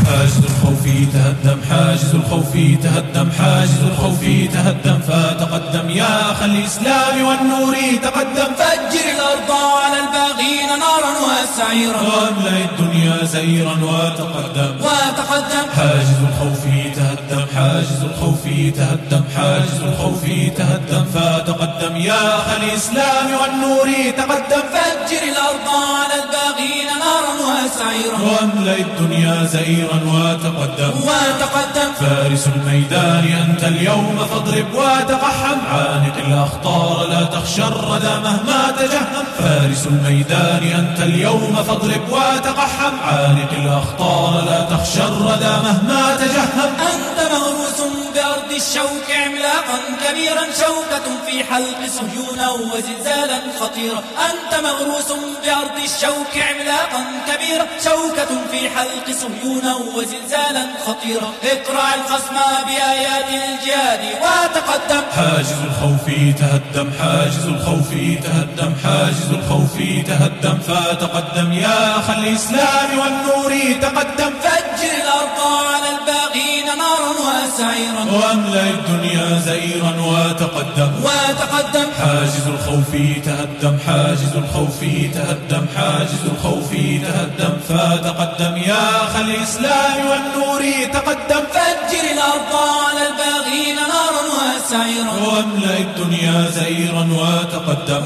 حاجز الخوف تهدم، حاجز الخوف تهدم، حاجز الخوف تهدم، فتقدم يا أخ الإسلام والنور تقدم. فجر الأرض على الباغين نارا وسعيرا، واملأ الدنيا زيرا وتقدم. حاجز الخوف تهدم، حاجز الخوف تهدم، حاجز الخوف تهدم، فتقدم يا أخ الإسلام والنور تقدم. فجر الأرض على الباغين نارا وسعيرا، واملأ الدنيا زيرا وتقدم. فارس الميدان أنت اليوم فاضرب وتقحم، عانق الأخطار لا تخشى الردى مهما تجهم. فارس الميدان أنت اليوم فاضرب وتقحم، عانق الأخطار لا تخشى الردى مهما تجهم. أنت مغروس بأرض الشوك عملاقا كبيرا، شوكة في حلق صهيون وزلزالا خطيرا. أنت مغروس بأرض الشوك عملاقا كبيرا، شوكة في حلق صهيون وزلزالا خطيرا. اقرع الخصم بآيات الجهاد وتقدم. حاجز الخوف تهدم، حاجز الخوف تهدم، حاجز الخوف تهدم، فتقدم يا أخ الإسلام والنور تقدم. فجر الأرض على الباغين نارا وسعيرا، واملأ الدنيا زيرا وتقدم. حاجز الخوف تهدم، حاجز الخوف تهدم، حاجز الخوف تهدم، فتقدم يا أخ الإسلام والنور تقدم. فجر الأرض على الباغين نارا وسعيرا، واملأ الدنيا زيرا وتقدم.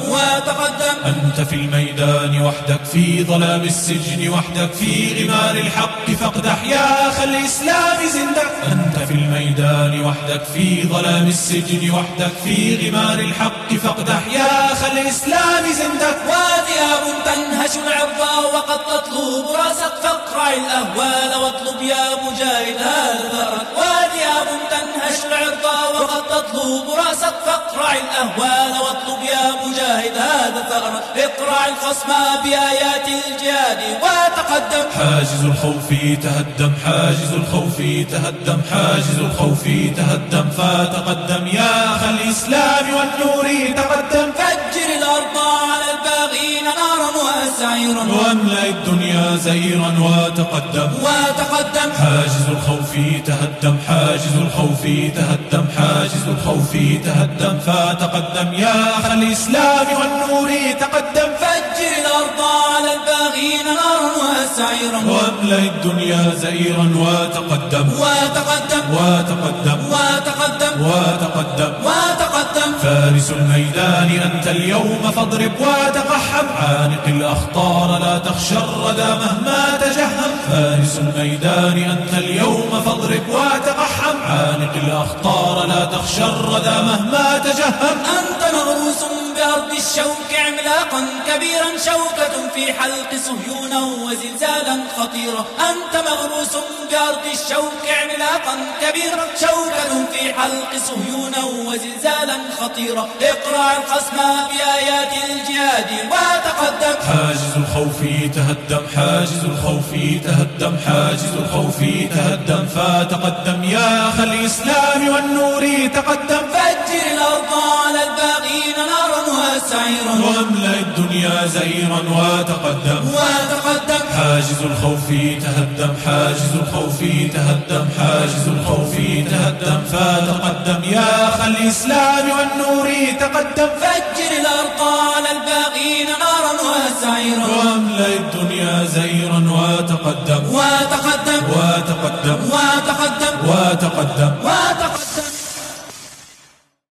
أنت في الميدان وحدك، في ظلام السجن وحدك، في غمار الحق فاقدح يا أخ الإسلام زندك. أنت في الميدان وحدك، في ظلام السجن وحدك، في غمار الحق فاقدح يا أخ الإسلام زندك. وذئاب تنهش العرض وقد تطلب راسك، فاقرع الأهوال واطلب يا مجاهد هذا ثأرك. وذئاب تنهش العرض وقد تطلب راسك، فاقرع الأهوال واطلب يا مجاهد هذا ثأرك. اقرع الخصم بآيات الجهاد وتقدم. حاجز الخوف تهدم، حاجز الخوف تهدم، حاجز الخوف تهدم، فتقدم يا أخ الإسلام والنور تقدم. فجر الأرض على الباغين نارا وسعيرا، واملأ الدنيا زيرا وتقدم. حاجز الخوف تهدم، حاجز الخوف تهدم، حاجز الخوف تهدم، فتقدم يا أخ الإسلام والنور تقدم. فجر الأرض على الباغين نارا وسعيرا، واملأ الدنيا زيرا وتقدم. وتقدم. فارس الميدان أنت اليوم فاضرب وتقحم، عانق الأخطار لا تخشى الردى مهما تجهم. فارس الميدان أنت اليوم فاضرب وتقحم، عانق الأخطار لا تخشى الردى مهما تجهم. أنت مغروس بأرض الشوك عملاقا كبيرا، شوكة في حلق صهيون وزلزالا خطيرا. أنت مغروس بأرض الشوك عملاقا كبيرا، شوكة في حلق صهيون وزلزالا خطيرا. اقرع الخصم بآيات الجهاد وتقدم. حاجز الخوف تهدم، حاجز الخوف تهدم، حاجز الخوف تهدم، فتقدم يا أخ الإسلام والنور تقدم. فجر الأرض على الباغين نارا وسعيرا، واملأ الدنيا زيرا وتقدم. حاجز الخوف تهدم، حاجز الخوف تهدم، حاجز الخوف تهدم، فتقدم يا أخ الإسلام والنور تقدم. فجر الأرض على الباغين نارا وسعيرا، واملأ الدنيا زيرا وتقدم.